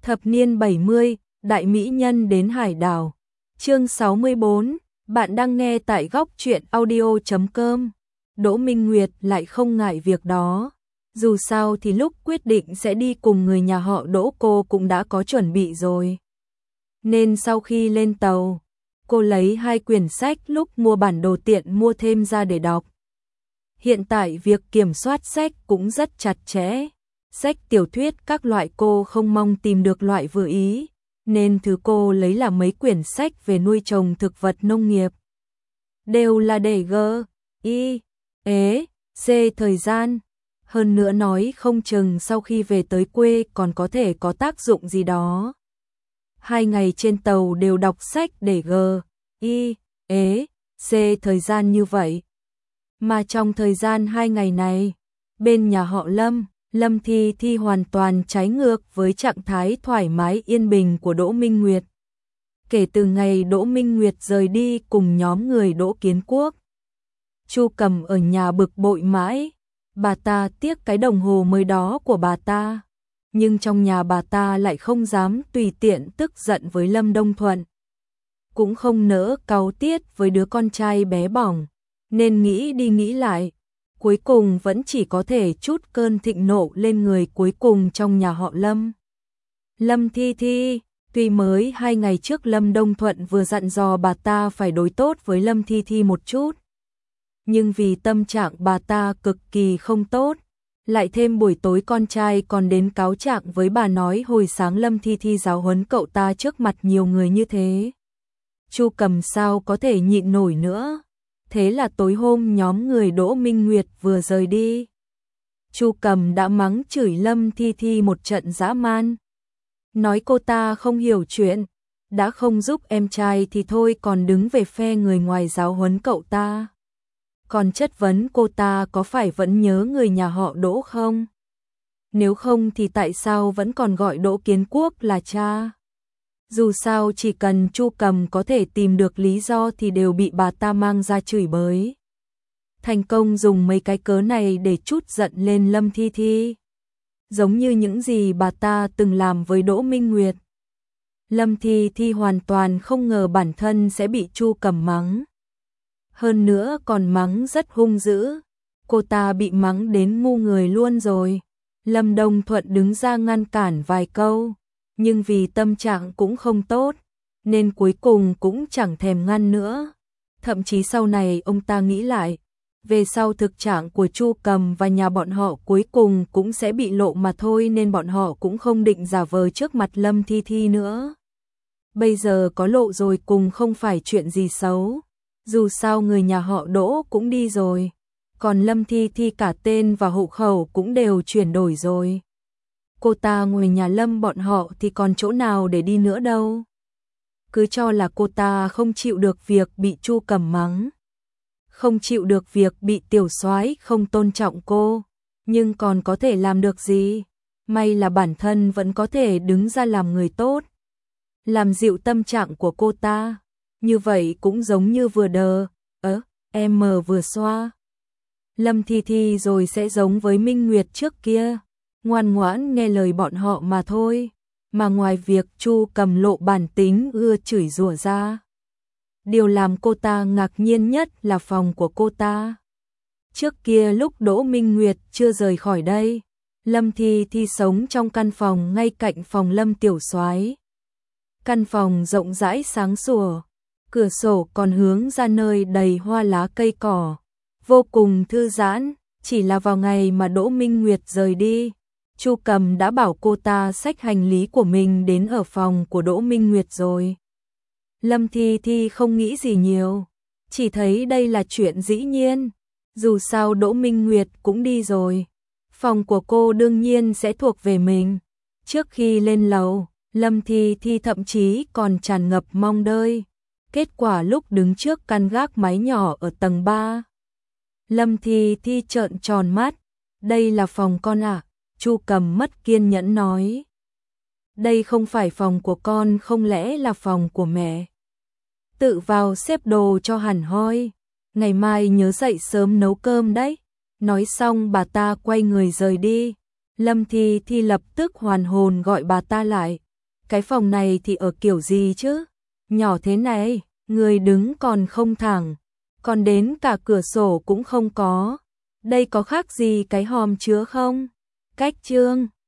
Thập niên 70, đại mỹ nhân đến hải đảo. Chương 64, bạn đang nghe tại góc truyện audio.com. Đỗ Minh Nguyệt lại không ngại việc đó. Dù sao thì lúc quyết định sẽ đi cùng người nhà họ Đỗ cô cũng đã có chuẩn bị rồi. Nên sau khi lên tàu, cô lấy 2 quyển sách lúc mua bản đồ tiện mua thêm ra để đọc. Hiện tại việc kiểm soát sách cũng rất chặt chẽ. Sách tiểu thuyết các loại cô không mong tìm được loại vừa ý, nên thứ cô lấy là mấy quyển sách về nuôi trồng thực vật nông nghiệp. Đều là để C thời gian. Hơn nữa nói không chừng sau khi về tới quê còn có thể có tác dụng gì đó. 2 ngày trên tàu đều đọc sách để C thời gian như vậy. Mà trong thời gian 2 ngày này, bên nhà họ Lâm Thi Thi hoàn toàn trái ngược với trạng thái thoải mái yên bình của Đỗ Minh Nguyệt. Kể từ ngày Đỗ Minh Nguyệt rời đi cùng nhóm người Đỗ Kiến Quốc, Chu Cầm ở nhà bực bội mãi. Bà ta tiếc cái đồng hồ mới đó của bà ta, nhưng trong nhà bà ta lại không dám tùy tiện tức giận với Lâm Đông Thuận, cũng không nỡ cáu tiết với đứa con trai bé bỏng, nên nghĩ đi nghĩ lại, cuối cùng vẫn chỉ có thể trút cơn thịnh nộ lên người cuối cùng trong nhà họ Lâm. Lâm Thi Thi, tuy mới 2 ngày trước Lâm Đông Thuận vừa dặn dò bà ta phải đối tốt với Lâm Thi Thi một chút, nhưng vì tâm trạng bà ta cực kỳ không tốt, lại thêm buổi tối con trai còn đến cáo trạng với bà nói hồi sáng Lâm Thi Thi giáo huấn cậu ta trước mặt nhiều người như thế. Chu Cầm sao có thể nhịn nổi nữa. Thế là tối hôm nhóm người Đỗ Minh Nguyệt vừa rời đi, Chu Cầm đã mắng chửi Lâm Thi Thi một trận dã man. Nói cô ta không hiểu chuyện, đã không giúp em trai thì thôi còn đứng về phe người ngoài giáo huấn cậu ta. Còn chất vấn cô ta có phải vẫn nhớ người nhà họ Đỗ không? Nếu không thì tại sao vẫn còn gọi Đỗ Kiến Quốc là cha? Dù sao chỉ cần Chu Cầm có thể tìm được lý do thì đều bị bà ta mang ra chửi bới. Thành công dùng mấy cái cớ này để trút giận lên Lâm Thi Thi. Giống như những gì bà ta từng làm với Đỗ Minh Nguyệt. Lâm Thi Thi hoàn toàn không ngờ bản thân sẽ bị Chu Cầm mắng. Hơn nữa còn mắng rất hung dữ. Cô ta bị mắng đến ngu người luôn rồi. Lâm Đông Thuận đứng ra ngăn cản vài câu, nhưng vì tâm trạng cũng không tốt, nên cuối cùng cũng chẳng thèm ngăn nữa. Thậm chí sau này ông ta nghĩ lại, về sau thực trạng của Chu Cầm và nhà bọn họ cuối cùng cũng sẽ bị lộ mà thôi, nên bọn họ cũng không định giả vờ trước mặt Lâm Thi Thi nữa. Bây giờ có lộ rồi cùng không phải chuyện gì xấu. Dù sao người nhà họ Đỗ cũng đi rồi, còn Lâm Thi Thi cả tên và hộ khẩu cũng đều chuyển đổi rồi. Cô ta ngồi nhà Lâm bọn họ thì còn chỗ nào để đi nữa đâu. Cứ cho là cô ta không chịu được việc bị Chu Cầm mắng, không chịu được việc bị tiểu soái không tôn trọng cô, nhưng còn có thể làm được gì? May là bản thân vẫn có thể đứng ra làm người tốt, làm dịu tâm trạng của cô ta. Như vậy cũng giống như vừa em vừa xoa Lâm Thi Thi rồi sẽ giống với Minh Nguyệt trước kia, ngoan ngoãn nghe lời bọn họ mà thôi. Mà ngoài việc Chu Cầm lộ bản tính ưa chửi rủa ra, điều làm cô ta ngạc nhiên nhất là phòng của cô ta. Trước kia lúc Đỗ Minh Nguyệt chưa rời khỏi đây, Lâm Thi Thi sống trong căn phòng ngay cạnh phòng Lâm tiểu soái. Căn phòng rộng rãi sáng sủa, cửa sổ còn hướng ra nơi đầy hoa lá cây cỏ, vô cùng thư giãn. Chỉ là vào ngày mà Đỗ Minh Nguyệt rời đi, Chu Cầm đã bảo cô ta xách hành lý của mình đến ở phòng của Đỗ Minh Nguyệt rồi. Lâm Thi Thi không nghĩ gì nhiều, chỉ thấy đây là chuyện dĩ nhiên. Dù sao Đỗ Minh Nguyệt cũng đi rồi, phòng của cô đương nhiên sẽ thuộc về mình. Trước khi lên lầu, Lâm Thi Thi thậm chí còn tràn ngập mong đợi. Kết quả lúc đứng trước căn gác mái nhỏ ở tầng 3, Lâm Thi Thi trợn tròn mắt. Đây là phòng con à? Chu Cầm mất kiên nhẫn nói. Đây không phải phòng của con, không lẽ là phòng của mẹ? Tự vào xếp đồ cho hẳn hoi. Ngày mai nhớ dậy sớm nấu cơm đấy. Nói xong bà ta quay người rời đi. Lâm Thi Thi lập tức hoàn hồn gọi bà ta lại. cái phòng này thì ở kiểu gì chứ? Nhỏ thế này, người đứng còn không thẳng, còn đến cả cửa sổ cũng không có. Đây có khác gì cái hòm chứa không? Cách trương